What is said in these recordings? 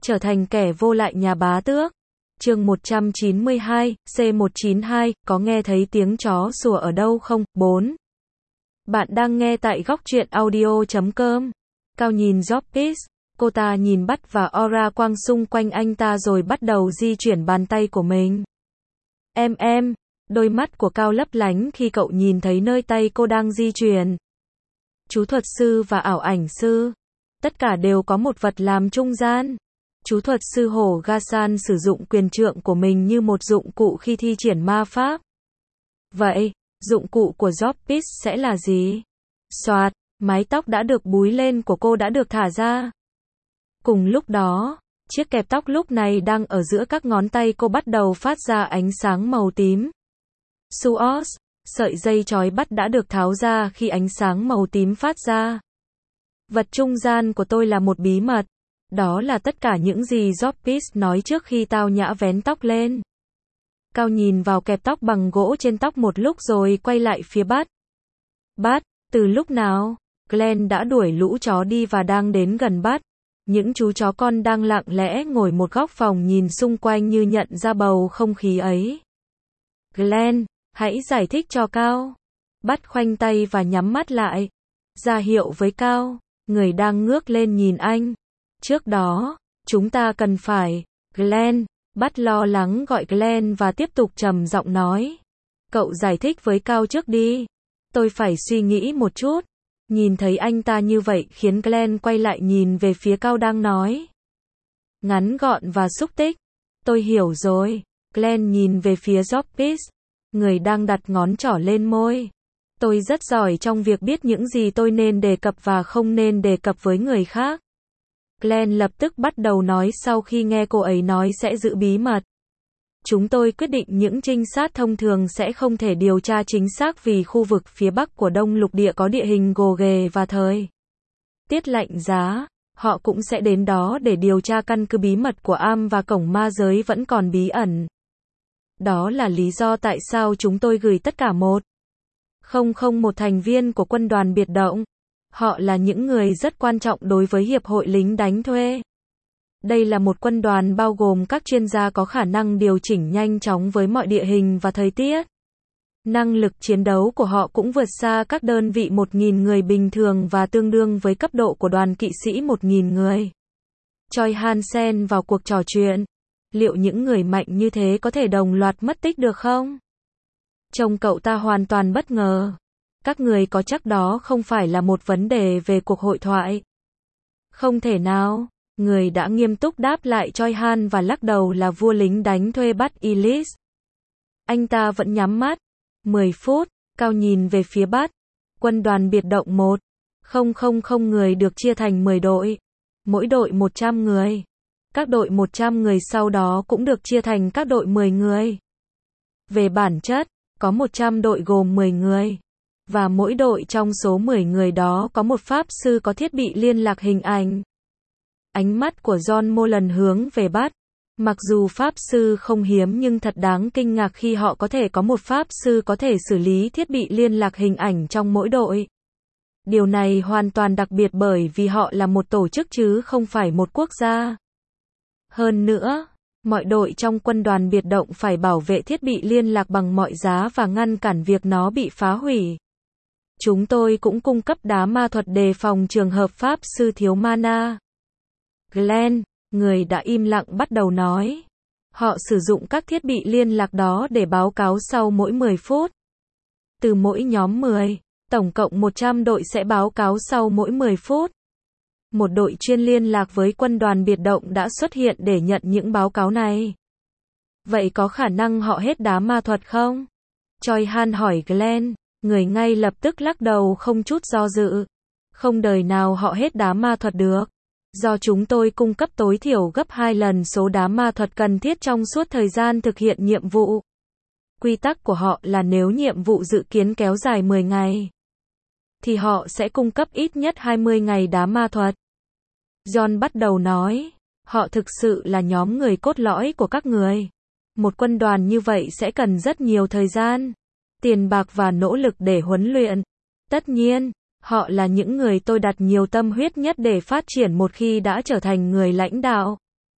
trở thành kẻ vô lại nhà bá tước. Chương 192, C192, có nghe thấy tiếng chó sủa ở đâu không? 4. Bạn đang nghe tại góc truyện audio.com. Cao nhìn Jobis, cô ta nhìn Bắt và aura quang xung quanh anh ta rồi bắt đầu di chuyển bàn tay của mình. Em, đôi mắt của Cao lấp lánh khi cậu nhìn thấy nơi tay cô đang di chuyển. Chú thuật sư và ảo ảnh sư, tất cả đều có một vật làm trung gian. Chú thuật sư Hổ Gasan sử dụng quyền trượng của mình như một dụng cụ khi thi triển ma pháp. Vậy, dụng cụ của Jobis sẽ là gì? Soạt, mái tóc đã được búi lên của cô đã được thả ra. Cùng lúc đó, chiếc kẹp tóc lúc này đang ở giữa các ngón tay cô bắt đầu phát ra ánh sáng màu tím. Suos, sợi dây trói Bắt đã được tháo ra khi ánh sáng màu tím phát ra. Vật trung gian của tôi là một bí mật. Đó là tất cả những gì Jobis nói trước khi tao nhã vén tóc lên. Cao nhìn vào kẹp tóc bằng gỗ trên tóc một lúc rồi quay lại phía Bắt. Bắt, từ lúc nào? Glenn đã đuổi lũ chó đi và đang đến gần Bắt. Những chú chó con đang lặng lẽ ngồi một góc phòng nhìn xung quanh như nhận ra bầu không khí ấy. Glenn, hãy giải thích cho Cao. Bắt khoanh tay và nhắm mắt lại. Ra hiệu với Cao, người đang ngước lên nhìn anh. Trước đó, chúng ta cần phải. Glenn, Bắt lo lắng gọi Glenn và tiếp tục trầm giọng nói. Cậu giải thích với Cao trước đi. Tôi phải suy nghĩ một chút. Nhìn thấy anh ta như vậy khiến Glenn quay lại nhìn về phía Cao đang nói. Ngắn gọn và xúc tích. Tôi hiểu rồi. Glenn nhìn về phía Jobis, người đang đặt ngón trỏ lên môi. Tôi rất giỏi trong việc biết những gì tôi nên đề cập và không nên đề cập với người khác. Glenn lập tức bắt đầu nói sau khi nghe cô ấy nói sẽ giữ bí mật. Chúng tôi quyết định những trinh sát thông thường sẽ không thể điều tra chính xác vì khu vực phía bắc của Đông Lục Địa có địa hình gồ ghề và thời tiết lạnh giá. Họ cũng sẽ đến đó để điều tra căn cứ bí mật của Am và cổng ma giới vẫn còn bí ẩn. Đó là lý do tại sao chúng tôi gửi tất cả 1 thành viên của quân đoàn biệt động. Họ là những người rất quan trọng đối với Hiệp hội lính đánh thuê. Đây là một quân đoàn bao gồm các chuyên gia có khả năng điều chỉnh nhanh chóng với mọi địa hình và thời tiết. Năng lực chiến đấu của họ cũng vượt xa các đơn vị 1.000 người bình thường và tương đương với cấp độ của đoàn kỵ sĩ 1.000 người. Choi Hansen vào cuộc trò chuyện. Liệu những người mạnh như thế có thể đồng loạt mất tích được không? Trông cậu ta hoàn toàn bất ngờ. Các người có chắc đó không phải là một vấn đề về cuộc hội thoại? Không thể nào. Người đã nghiêm túc đáp lại Choi Han và lắc đầu là vua lính đánh thuê Bắt Ellis. Anh ta vẫn nhắm mắt. 10 phút, Cao nhìn về phía Bắt. Quân đoàn biệt động 1,000 người được chia thành 10 đội. Mỗi đội 100 người. Các đội 100 người sau đó cũng được chia thành các đội 10 người. Về bản chất, có 100 đội gồm 10 người. Và mỗi đội trong số 10 người đó có một pháp sư có thiết bị liên lạc hình ảnh. Ánh mắt của John Molan hướng về Bắt. Mặc dù pháp sư không hiếm nhưng thật đáng kinh ngạc khi họ có thể có một pháp sư có thể xử lý thiết bị liên lạc hình ảnh trong mỗi đội. Điều này hoàn toàn đặc biệt bởi vì họ là một tổ chức chứ không phải một quốc gia. Hơn nữa, mọi đội trong quân đoàn biệt động phải bảo vệ thiết bị liên lạc bằng mọi giá và ngăn cản việc nó bị phá hủy. Chúng tôi cũng cung cấp đá ma thuật đề phòng trường hợp pháp sư thiếu mana. Glenn, người đã im lặng bắt đầu nói. Họ sử dụng các thiết bị liên lạc đó để báo cáo sau mỗi 10 phút. Từ mỗi nhóm 10, tổng cộng 100 đội sẽ báo cáo sau mỗi 10 phút. Một đội chuyên liên lạc với quân đoàn biệt động đã xuất hiện để nhận những báo cáo này. Vậy có khả năng họ hết đá ma thuật không? Choi Han hỏi Glenn, người ngay lập tức lắc đầu không chút do dự. Không đời nào họ hết đá ma thuật được. Do chúng tôi cung cấp tối thiểu gấp 2 lần số đá ma thuật cần thiết trong suốt thời gian thực hiện nhiệm vụ. Quy tắc của họ là nếu nhiệm vụ dự kiến kéo dài 10 ngày, thì họ sẽ cung cấp ít nhất 20 ngày đá ma thuật. John bắt đầu nói, họ thực sự là nhóm người cốt lõi của các người. Một quân đoàn như vậy sẽ cần rất nhiều thời gian, tiền bạc và nỗ lực để huấn luyện. Tất nhiên, họ là những người tôi đặt nhiều tâm huyết nhất để phát triển một khi đã trở thành người lãnh đạo.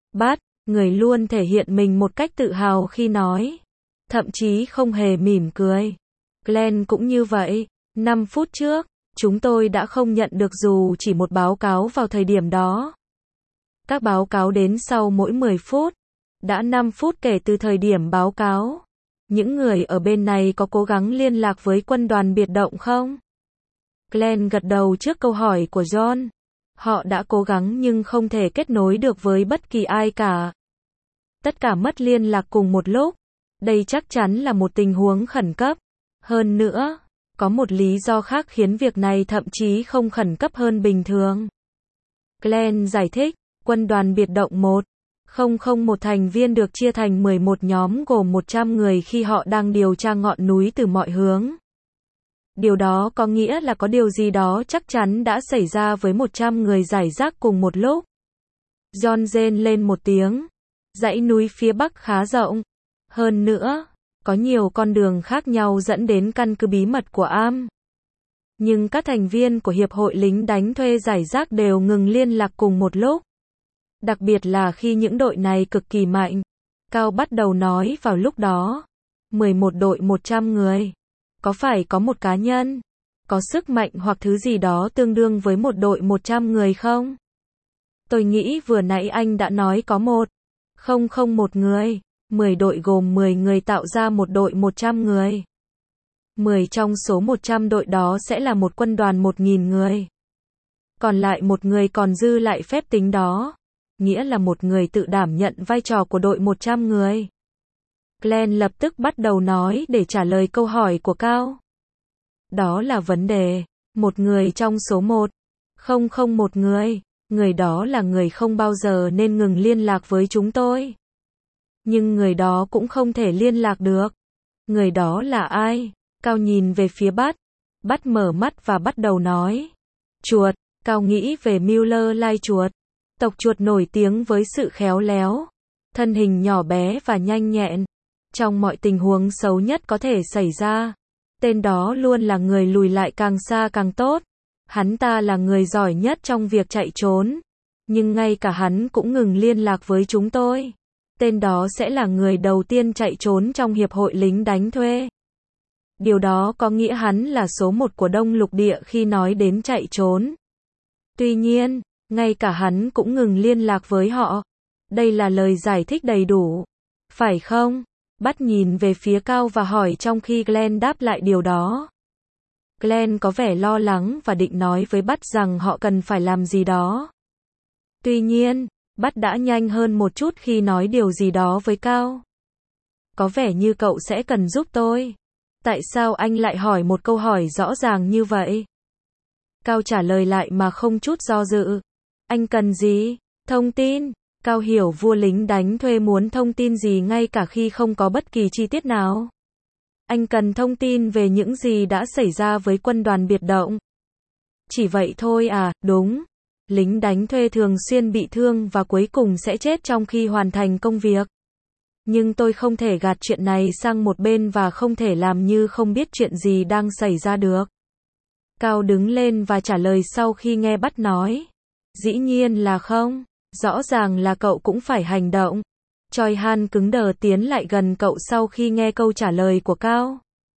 Bát, người luôn thể hiện mình một cách tự hào khi nói. Thậm chí không hề mỉm cười. Glenn cũng như vậy. 5 phút trước, chúng tôi đã không nhận được dù chỉ một báo cáo vào thời điểm đó. Các báo cáo đến sau mỗi 10 phút. Đã 5 phút kể từ thời điểm báo cáo. Những người ở bên này có cố gắng liên lạc với quân đoàn biệt động không? Glenn gật đầu trước câu hỏi của John. Họ đã cố gắng nhưng không thể kết nối được với bất kỳ ai cả. Tất cả mất liên lạc cùng một lúc. Đây chắc chắn là một tình huống khẩn cấp. Hơn nữa, có một lý do khác khiến việc này thậm chí không khẩn cấp hơn bình thường. Glenn giải thích, quân đoàn biệt động 1001 thành viên được chia thành 11 nhóm gồm 100 người khi họ đang điều tra ngọn núi từ mọi hướng. Điều đó có nghĩa là có điều gì đó chắc chắn đã xảy ra với 100 người rải rác cùng một lúc. John rên lên một tiếng. Dãy núi phía bắc khá rộng. Hơn nữa, có nhiều con đường khác nhau dẫn đến căn cứ bí mật của Am. Nhưng các thành viên của Hiệp hội lính đánh thuê rải rác đều ngừng liên lạc cùng một lúc. Đặc biệt là khi những đội này cực kỳ mạnh. Cao bắt đầu nói vào lúc đó. 11 đội 100 người. Có phải có một cá nhân, có sức mạnh hoặc thứ gì đó tương đương với một đội 100 người không? Tôi nghĩ vừa nãy anh đã nói có 1 người. 10 đội gồm 10 người tạo ra một đội 100 người. 10 trong số 100 đội đó sẽ là một quân đoàn 1.000 người. Còn lại một người còn dư lại phép tính đó. Nghĩa là một người tự đảm nhận vai trò của đội 100 người. Glenn lập tức bắt đầu nói để trả lời câu hỏi của Cao. Đó là vấn đề. Một người trong số 1001 người. Người đó là người không bao giờ nên ngừng liên lạc với chúng tôi. Nhưng người đó cũng không thể liên lạc được. Người đó là ai? Cao nhìn về phía Bát. Bát mở mắt và bắt đầu nói. Chuột. Cao nghĩ về Miller lai chuột. Tộc chuột nổi tiếng với sự khéo léo. Thân hình nhỏ bé và nhanh nhẹn. Trong mọi tình huống xấu nhất có thể xảy ra. Tên đó luôn là người lùi lại càng xa càng tốt. Hắn ta là người giỏi nhất trong việc chạy trốn. Nhưng ngay cả hắn cũng ngừng liên lạc với chúng tôi. Tên đó sẽ là người đầu tiên chạy trốn trong Hiệp hội lính đánh thuê. Điều đó có nghĩa hắn là số 1 của Đông Lục Địa khi nói đến chạy trốn. Tuy nhiên, ngay cả hắn cũng ngừng liên lạc với họ. Đây là lời giải thích đầy đủ. Phải không? Bắt nhìn về phía Cao và hỏi trong khi Glenn đáp lại điều đó. Glenn có vẻ lo lắng và định nói với Bắt rằng họ cần phải làm gì đó. Tuy nhiên, Bắt đã nhanh hơn một chút khi nói điều gì đó với Cao. Có vẻ như cậu sẽ cần giúp tôi. Tại sao anh lại hỏi một câu hỏi rõ ràng như vậy? Cao trả lời lại mà không chút do dự. Anh cần gì? Thông tin. Cao hiểu vua lính đánh thuê muốn thông tin gì ngay cả khi không có bất kỳ chi tiết nào. Anh cần thông tin về những gì đã xảy ra với quân đoàn biệt động. Chỉ vậy thôi à, đúng. Lính đánh thuê thường xuyên bị thương và cuối cùng sẽ chết trong khi hoàn thành công việc. Nhưng tôi không thể gạt chuyện này sang một bên và không thể làm như không biết chuyện gì đang xảy ra được. Cao đứng lên và trả lời sau khi nghe Bắt nói. Dĩ nhiên là không. Rõ ràng là cậu cũng phải hành động. Choi Han cứng đờ tiến lại gần cậu sau khi nghe câu trả lời của Cao.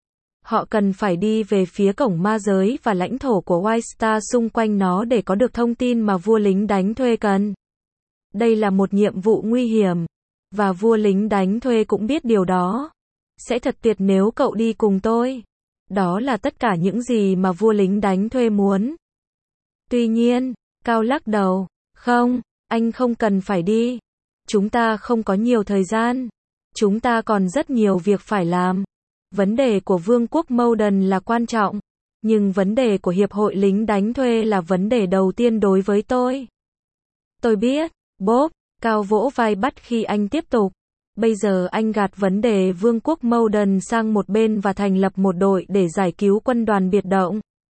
Họ cần phải đi về phía cổng ma giới và lãnh thổ của White Star xung quanh nó để có được thông tin mà vua lính đánh thuê cần. Đây là một nhiệm vụ nguy hiểm. Và vua lính đánh thuê cũng biết điều đó. Sẽ thật tuyệt nếu cậu đi cùng tôi. Đó là tất cả những gì mà vua lính đánh thuê muốn. Tuy nhiên, Cao lắc đầu. Không, anh không cần phải đi. Chúng ta không có nhiều thời gian. Chúng ta còn rất nhiều việc phải làm. Vấn đề của Vương quốc Morden là quan trọng. Nhưng vấn đề của Hiệp hội lính đánh thuê là vấn đề đầu tiên đối với tôi. Tôi biết, Bob. Cao vỗ vai Bắt khi anh tiếp tục. Bây giờ anh gạt vấn đề Vương quốc Morden sang một bên và thành lập một đội để giải cứu quân đoàn biệt động.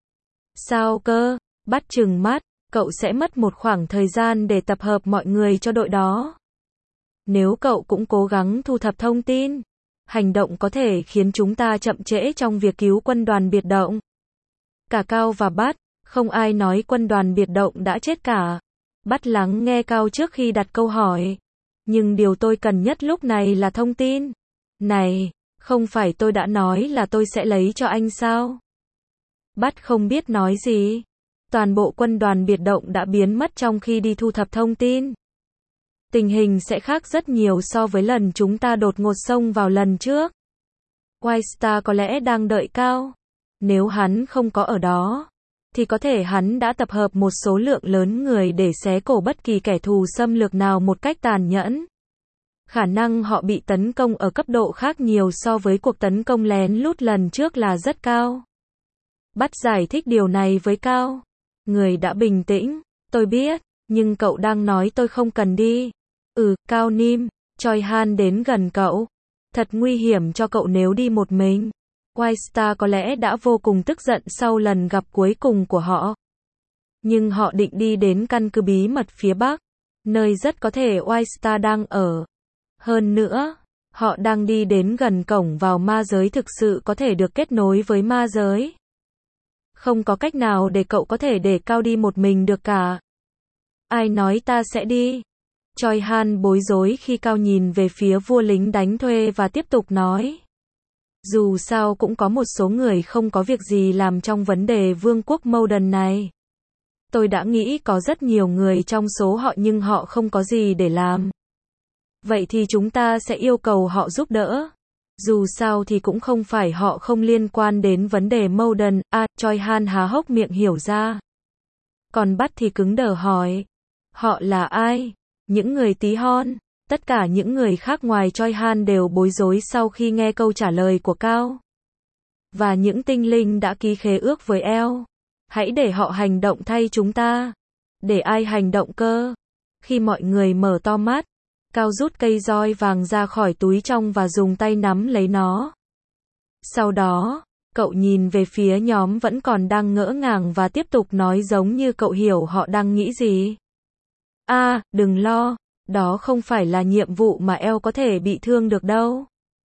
Sao cơ? Bắt trừng mắt. Cậu sẽ mất một khoảng thời gian để tập hợp mọi người cho đội đó. Nếu cậu cũng cố gắng thu thập thông tin, hành động có thể khiến chúng ta chậm trễ trong việc cứu quân đoàn biệt động. Cả Cao và Bắt, không ai nói quân đoàn biệt động đã chết cả. Bắt lắng nghe Cao trước khi đặt câu hỏi. Nhưng điều tôi cần nhất lúc này là thông tin. Này, không phải tôi đã nói là tôi sẽ lấy cho anh sao? Bắt không biết nói gì. Toàn bộ quân đoàn biệt động đã biến mất trong khi đi thu thập thông tin. Tình hình sẽ khác rất nhiều so với lần chúng ta đột ngột xông vào lần trước. White Star có lẽ đang đợi Cao. Nếu hắn không có ở đó, thì có thể hắn đã tập hợp một số lượng lớn người để xé cổ bất kỳ kẻ thù xâm lược nào một cách tàn nhẫn. Khả năng họ bị tấn công ở cấp độ khác nhiều so với cuộc tấn công lén lút lần trước là rất cao. Bắt giải thích điều này với Cao. Người đã bình tĩnh. Tôi biết, nhưng cậu đang nói tôi không cần đi. Cao Nim. Choi Han đến gần cậu. Thật nguy hiểm cho cậu nếu đi một mình. White Star có lẽ đã vô cùng tức giận sau lần gặp cuối cùng của họ. Nhưng họ định đi đến căn cứ bí mật phía Bắc, nơi rất có thể White Star đang ở. Hơn nữa, họ đang đi đến gần cổng vào ma giới thực sự có thể được kết nối với ma giới. Không có cách nào để cậu có thể để Cao đi một mình được cả. Ai nói ta sẽ đi? Choi Han bối rối khi Cao nhìn về phía vua lính đánh thuê và tiếp tục nói. Dù sao cũng có một số người không có việc gì làm trong vấn đề vương quốc Morden này. Tôi đã nghĩ có rất nhiều người trong số họ nhưng họ không có gì để làm. Vậy thì chúng ta sẽ yêu cầu họ giúp đỡ. Dù sao thì cũng không phải họ không liên quan đến vấn đề Morden. Choi Han há hốc miệng hiểu ra. Còn Bắt thì cứng đờ hỏi. Họ là ai? Những người tí hon. Tất cả những người khác ngoài Choi Han đều bối rối sau khi nghe câu trả lời của Cao. Và những tinh linh đã ký khế ước với El. Hãy để họ hành động thay chúng ta. Để ai hành động cơ? Khi mọi người mở to mắt, Cao rút cây roi vàng ra khỏi túi trong và dùng tay nắm lấy nó. Sau đó, cậu nhìn về phía nhóm vẫn còn đang ngỡ ngàng và tiếp tục nói giống như cậu hiểu họ đang nghĩ gì. Đừng lo. Đó không phải là nhiệm vụ mà El có thể bị thương được đâu.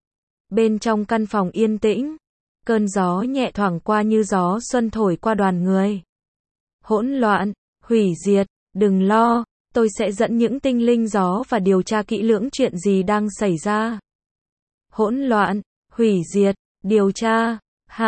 Bên trong căn phòng yên tĩnh, cơn gió nhẹ thoảng qua như gió xuân thổi qua đoàn người. Hỗn loạn, hủy diệt, đừng lo, tôi sẽ dẫn những tinh linh gió và điều tra kỹ lưỡng chuyện gì đang xảy ra. Hỗn loạn, hủy diệt, điều tra,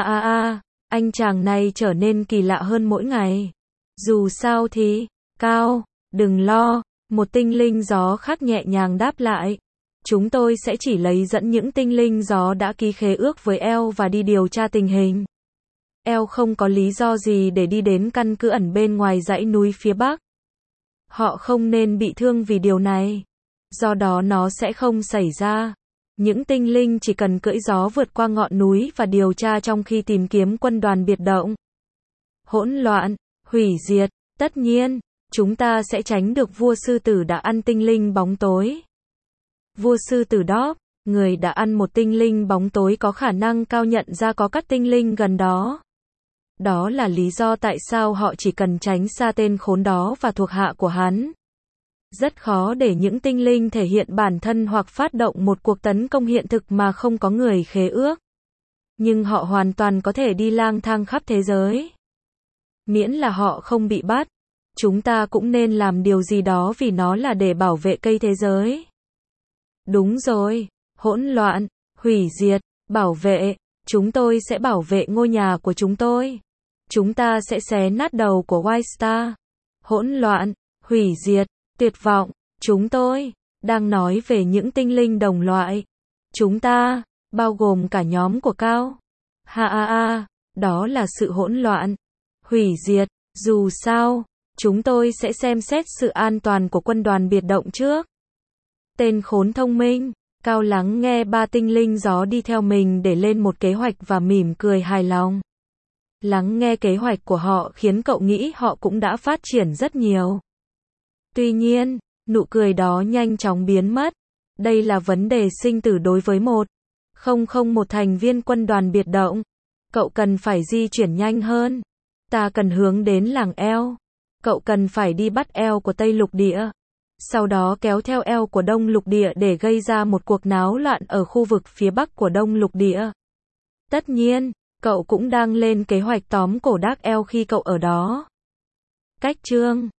anh chàng này trở nên kỳ lạ hơn mỗi ngày. Dù sao thì, Cao, đừng lo. Một tinh linh gió khác nhẹ nhàng đáp lại. Chúng tôi sẽ chỉ lấy dẫn những tinh linh gió đã ký khế ước với El và đi điều tra tình hình. El không có lý do gì để đi đến căn cứ ẩn bên ngoài dãy núi phía Bắc. Họ không nên bị thương vì điều này. Do đó nó sẽ không xảy ra. Những tinh linh chỉ cần cưỡi gió vượt qua ngọn núi và điều tra trong khi tìm kiếm quân đoàn biệt động. Hỗn loạn, hủy diệt, tất nhiên. Chúng ta sẽ tránh được vua sư tử đã ăn tinh linh bóng tối. Vua sư tử đó, người đã ăn một tinh linh bóng tối có khả năng cao nhận ra có các tinh linh gần đó. Đó là lý do tại sao họ chỉ cần tránh xa tên khốn đó và thuộc hạ của hắn. Rất khó để những tinh linh thể hiện bản thân hoặc phát động một cuộc tấn công hiện thực mà không có người khế ước. Nhưng họ hoàn toàn có thể đi lang thang khắp thế giới. Miễn là họ không bị bắt. Chúng ta cũng nên làm điều gì đó vì nó là để bảo vệ cây thế giới. Đúng rồi, hỗn loạn, hủy diệt, bảo vệ, chúng tôi sẽ bảo vệ ngôi nhà của chúng tôi. Chúng ta sẽ xé nát đầu của White Star. Hỗn loạn, hủy diệt, tuyệt vọng, chúng tôi đang nói về những tinh linh đồng loại. Chúng ta, bao gồm cả nhóm của Cao. Đó là sự hỗn loạn, hủy diệt, dù sao. Chúng tôi sẽ xem xét sự an toàn của quân đoàn biệt động trước. Tên khốn thông minh, Cao lắng nghe ba tinh linh gió đi theo mình để lên một kế hoạch và mỉm cười hài lòng. Lắng nghe kế hoạch của họ khiến cậu nghĩ họ cũng đã phát triển rất nhiều. Tuy nhiên, nụ cười đó nhanh chóng biến mất. Đây là vấn đề sinh tử đối với một thành viên quân đoàn biệt động. Cậu cần phải di chuyển nhanh hơn. Ta cần hướng đến làng El. Cậu cần phải đi bắt El của Tây Lục Địa. Sau đó kéo theo El của Đông Lục Địa để gây ra một cuộc náo loạn ở khu vực phía Bắc của Đông Lục Địa. Tất nhiên, cậu cũng đang lên kế hoạch tóm cổ Dark El khi cậu ở đó. Cách chương